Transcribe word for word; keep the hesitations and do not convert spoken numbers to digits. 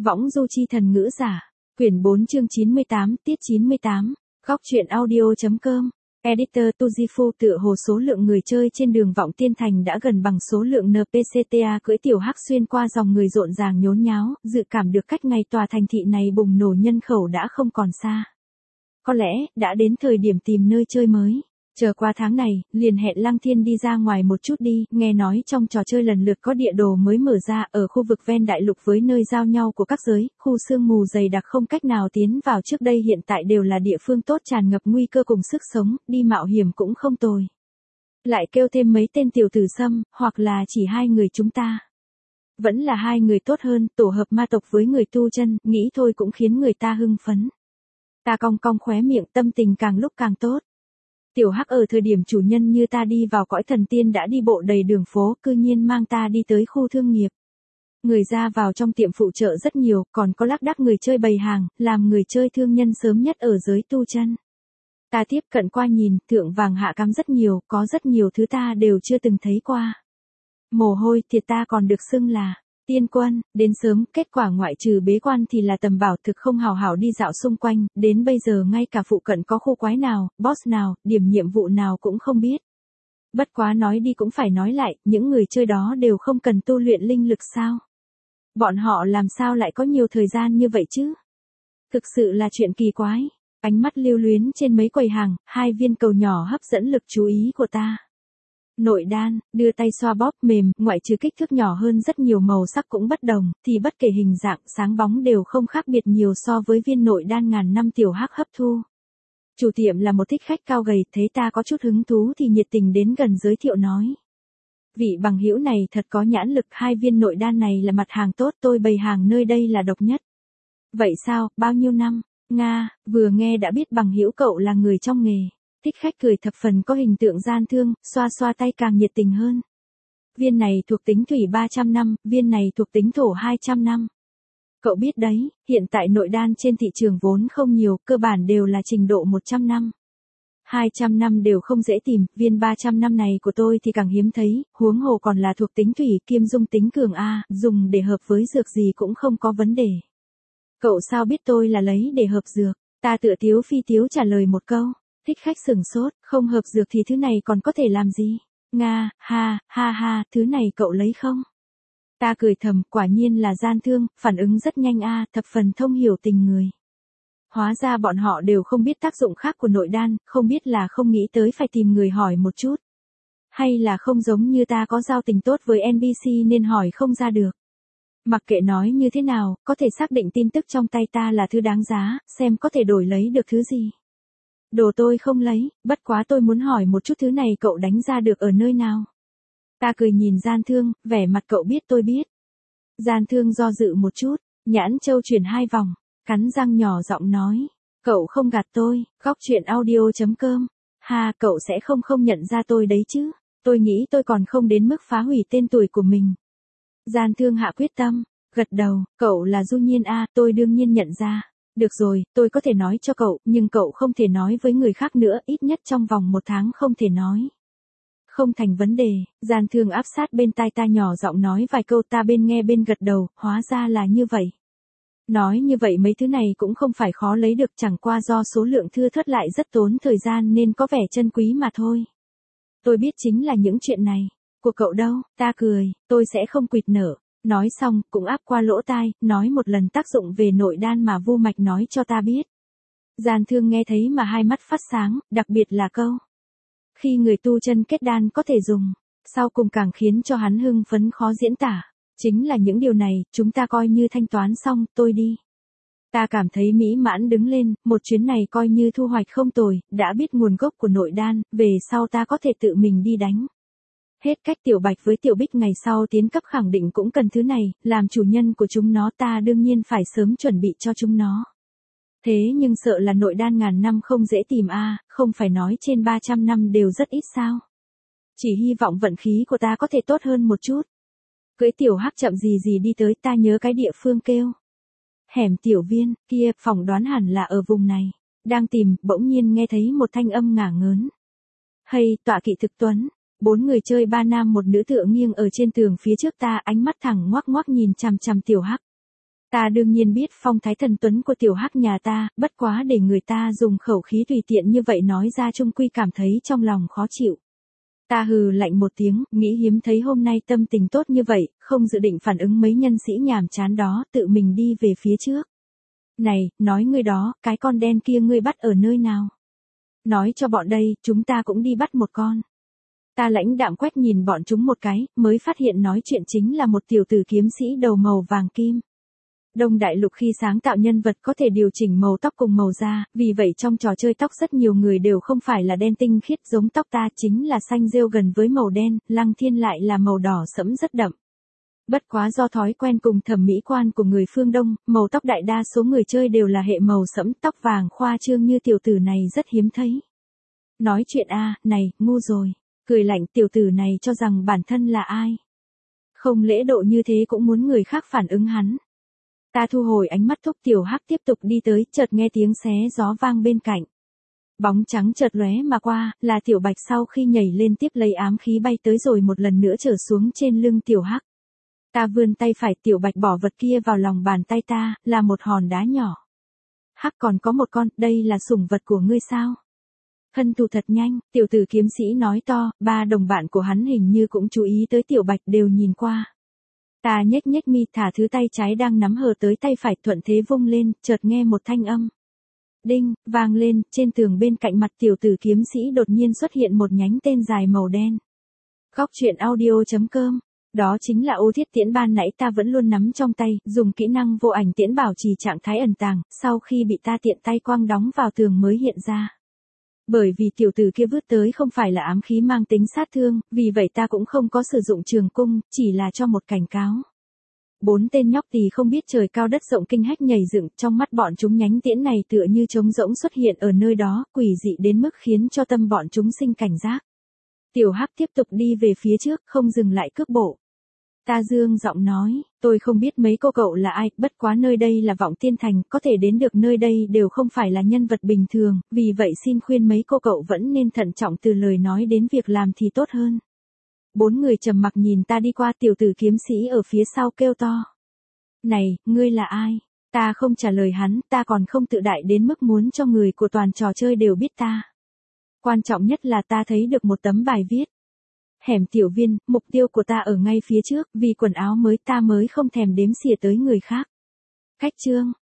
Võng du chi thần ngữ giả. Quyển bốn chương chín mươi tám, tiết chín mươi tám. Góc truyện audio.com. Editor Tujifu tựa hồ số lượng người chơi trên đường Vọng Tiên Thành đã gần bằng số lượng en pê xê tê a cưỡi tiểu hắc xuyên qua dòng người rộn ràng nhốn nháo, dự cảm được cách ngày tòa thành thị này bùng nổ nhân khẩu đã không còn xa. Có lẽ, đã đến thời điểm tìm nơi chơi mới. Chờ qua tháng này, liền hẹn Lăng Thiên đi ra ngoài một chút đi, nghe nói trong trò chơi lần lượt có địa đồ mới mở ra ở khu vực ven đại lục với nơi giao nhau của các giới, khu sương mù dày đặc không cách nào tiến vào trước đây hiện tại đều là địa phương tốt tràn ngập nguy cơ cùng sức sống, đi mạo hiểm cũng không tồi. Lại kêu thêm mấy tên tiểu tử xâm, hoặc là chỉ hai người chúng ta. Vẫn là hai người tốt hơn, tổ hợp ma tộc với người tu chân, nghĩ thôi cũng khiến người ta hưng phấn. Ta cong cong khóe miệng, tâm tình càng lúc càng tốt. Tiểu Hắc ở thời điểm chủ nhân như ta đi vào cõi thần tiên đã đi bộ đầy đường phố, cư nhiên mang ta đi tới khu thương nghiệp. Người ra vào trong tiệm phụ trợ rất nhiều, còn có lác đác người chơi bày hàng, làm người chơi thương nhân sớm nhất ở giới tu chân. Ta tiếp cận qua nhìn, thượng vàng hạ cám rất nhiều, có rất nhiều thứ ta đều chưa từng thấy qua. Mồ hôi, thiệt ta còn được xưng là tiên quân, đến sớm, kết quả ngoại trừ bế quan thì là tầm bảo thực không hào hảo đi dạo xung quanh, đến bây giờ ngay cả phụ cận có khu quái nào, boss nào, điểm nhiệm vụ nào cũng không biết. Bất quá nói đi cũng phải nói lại, những người chơi đó đều không cần tu luyện linh lực sao? Bọn họ làm sao lại có nhiều thời gian như vậy chứ? Thực sự là chuyện kỳ quái. Ánh mắt lưu luyến trên mấy quầy hàng, hai viên cầu nhỏ hấp dẫn lực chú ý của ta. Nội đan, đưa tay xoa bóp mềm, ngoại trừ kích thước nhỏ hơn rất nhiều màu sắc cũng bất đồng, thì bất kể hình dạng, sáng bóng đều không khác biệt nhiều so với viên nội đan ngàn năm tiểu hắc hấp thu. Chủ tiệm là một thích khách cao gầy, thấy ta có chút hứng thú thì nhiệt tình đến gần giới thiệu nói. Vị bằng hữu này thật có nhãn lực, hai viên nội đan này là mặt hàng tốt, tôi bày hàng nơi đây là độc nhất. Vậy sao, bao nhiêu năm? Nga, vừa nghe đã biết bằng hữu cậu là người trong nghề. Thích khách cười thập phần có hình tượng gian thương, xoa xoa tay càng nhiệt tình hơn. Viên này thuộc tính thủy ba trăm năm, viên này thuộc tính thổ hai trăm năm. Cậu biết đấy, hiện tại nội đan trên thị trường vốn không nhiều, cơ bản đều là trình độ một trăm năm. hai trăm năm đều không dễ tìm, viên ba trăm năm này của tôi thì càng hiếm thấy, huống hồ còn là thuộc tính thủy kiêm dung tính cường A, dùng để hợp với dược gì cũng không có vấn đề. Cậu sao biết tôi là lấy để hợp dược? Ta tựa tiếu phi tiếu trả lời một câu. Thích khách sửng sốt, không hợp dược thì thứ này còn có thể làm gì? Nga, ha, ha ha, thứ này cậu lấy không? Ta cười thầm, quả nhiên là gian thương, phản ứng rất nhanh a, thập phần thông hiểu tình người. Hóa ra bọn họ đều không biết tác dụng khác của nội đan, không biết là không nghĩ tới phải tìm người hỏi một chút. Hay là không giống như ta có giao tình tốt với en pê xê nên hỏi không ra được. Mặc kệ nói như thế nào, có thể xác định tin tức trong tay ta là thứ đáng giá, xem có thể đổi lấy được thứ gì. Đồ tôi không lấy, bất quá tôi muốn hỏi một chút thứ này cậu đánh ra được ở nơi nào. Ta cười nhìn gian thương, vẻ mặt cậu biết tôi biết. Gian thương do dự một chút, nhãn châu chuyển hai vòng, cắn răng nhỏ giọng nói. Cậu không gạt tôi, góc truyện audio.com. Ha, cậu sẽ không không nhận ra tôi đấy chứ. Tôi nghĩ tôi còn không đến mức phá hủy tên tuổi của mình. Gian thương hạ quyết tâm, gật đầu, cậu là Du Nhiên a, tôi đương nhiên nhận ra. Được rồi, tôi có thể nói cho cậu, nhưng cậu không thể nói với người khác nữa, ít nhất trong vòng một tháng không thể nói. Không thành vấn đề, gian thương áp sát bên tai ta nhỏ giọng nói vài câu, ta bên nghe bên gật đầu, hóa ra là như vậy. Nói như vậy mấy thứ này cũng không phải khó lấy được, chẳng qua do số lượng thưa thớt lại rất tốn thời gian nên có vẻ chân quý mà thôi. Tôi biết chính là những chuyện này. Của cậu đâu? Ta cười, tôi sẽ không quỵt nở. Nói xong, cũng áp qua lỗ tai, nói một lần tác dụng về nội đan mà Vu Mạch nói cho ta biết. Gian thương nghe thấy mà hai mắt phát sáng, đặc biệt là câu. Khi người tu chân kết đan có thể dùng, sau cùng càng khiến cho hắn hưng phấn khó diễn tả. Chính là những điều này, chúng ta coi như thanh toán xong, tôi đi. Ta cảm thấy mỹ mãn đứng lên, một chuyến này coi như thu hoạch không tồi, đã biết nguồn gốc của nội đan, về sau ta có thể tự mình đi đánh. Hết cách Tiểu Bạch với Tiểu Bích ngày sau tiến cấp khẳng định cũng cần thứ này, làm chủ nhân của chúng nó ta đương nhiên phải sớm chuẩn bị cho chúng nó. Thế nhưng sợ là nội đan ngàn năm không dễ tìm a, không phải nói trên ba trăm năm đều rất ít sao. Chỉ hy vọng vận khí của ta có thể tốt hơn một chút. Cưỡi Tiểu Hắc chậm gì gì đi tới, ta nhớ cái địa phương kêu. Hẻm Tiểu Viên, kia, phỏng đoán hẳn là ở vùng này. Đang tìm, bỗng nhiên nghe thấy một thanh âm ngả ngớn. Hay, tọa kỵ thực tuấn. Bốn người chơi ba nam một nữ tựa nghiêng ở trên tường phía trước ta, ánh mắt thẳng ngoác ngoác nhìn chằm chằm Tiểu Hắc. Ta đương nhiên biết phong thái thần tuấn của tiểu hắc nhà ta, bất quá để người ta dùng khẩu khí tùy tiện như vậy nói ra chung quy cảm thấy trong lòng khó chịu. Ta hừ lạnh một tiếng, nghĩ hiếm thấy hôm nay tâm tình tốt như vậy, không dự định phản ứng mấy nhân sĩ nhàm chán đó, tự mình đi về phía trước. Này, nói ngươi đó, cái con đen kia ngươi bắt ở nơi nào? Nói cho bọn đây, chúng ta cũng đi bắt một con. Ta lãnh đạm quét nhìn bọn chúng một cái, mới phát hiện nói chuyện chính là một tiểu tử kiếm sĩ đầu màu vàng kim. Đông Đại Lục khi sáng tạo nhân vật có thể điều chỉnh màu tóc cùng màu da, vì vậy trong trò chơi tóc rất nhiều người đều không phải là đen tinh khiết giống tóc ta, chính là xanh rêu gần với màu đen, Lăng Thiên lại là màu đỏ sẫm rất đậm. Bất quá do thói quen cùng thẩm mỹ quan của người phương Đông, màu tóc đại đa số người chơi đều là hệ màu sẫm, tóc vàng khoa trương như tiểu tử này rất hiếm thấy. Nói chuyện a, này, ngu rồi. Cười lạnh, tiểu tử này cho rằng bản thân là ai? Không lễ độ như thế cũng muốn người khác phản ứng hắn. Ta thu hồi ánh mắt thúc tiểu hắc tiếp tục đi tới, chợt nghe tiếng xé gió vang bên cạnh. Bóng trắng chợt lóe mà qua, là tiểu bạch sau khi nhảy lên tiếp lấy ám khí bay tới rồi một lần nữa trở xuống trên lưng tiểu hắc. Ta vươn tay phải, tiểu bạch bỏ vật kia vào lòng bàn tay ta, là một hòn đá nhỏ. Hắc còn có một con, đây là sủng vật của ngươi sao? Thân thủ thật nhanh, tiểu tử kiếm sĩ nói to, ba đồng bạn của hắn hình như cũng chú ý tới tiểu bạch đều nhìn qua. Ta nhếch nhếch mi thả thứ tay trái đang nắm hờ tới tay phải thuận thế vung lên, chợt nghe một thanh âm. Đinh, vang lên, trên tường bên cạnh mặt tiểu tử kiếm sĩ đột nhiên xuất hiện một nhánh tên dài màu đen. Góc truyện audio chấm com. Đó chính là ô thiết tiễn ban nãy ta vẫn luôn nắm trong tay, dùng kỹ năng vô ảnh tiễn bảo trì trạng thái ẩn tàng, sau khi bị ta tiện tay quăng đóng vào tường mới hiện ra. Bởi vì tiểu tử kia vứt tới không phải là ám khí mang tính sát thương, vì vậy ta cũng không có sử dụng trường cung, chỉ là cho một cảnh cáo. Bốn tên nhóc tỳ không biết trời cao đất rộng kinh hách nhảy dựng, trong mắt bọn chúng nhánh tiễn này tựa như trống rỗng xuất hiện ở nơi đó, quỷ dị đến mức khiến cho tâm bọn chúng sinh cảnh giác. Tiểu hắc tiếp tục đi về phía trước, không dừng lại cước bộ. Ta dương giọng nói, tôi không biết mấy cô cậu là ai, bất quá nơi đây là Vọng Tiên Thành, có thể đến được nơi đây đều không phải là nhân vật bình thường, vì vậy xin khuyên mấy cô cậu vẫn nên thận trọng từ lời nói đến việc làm thì tốt hơn. Bốn người trầm mặc nhìn ta đi qua, tiểu tử kiếm sĩ ở phía sau kêu to. Này, ngươi là ai? Ta không trả lời hắn, ta còn không tự đại đến mức muốn cho người của toàn trò chơi đều biết ta. Quan trọng nhất là ta thấy được một tấm bài viết. Hẻm tiểu viên, mục tiêu của ta ở ngay phía trước, vì quần áo mới ta mới không thèm đếm xỉa tới người khác. Cách chương,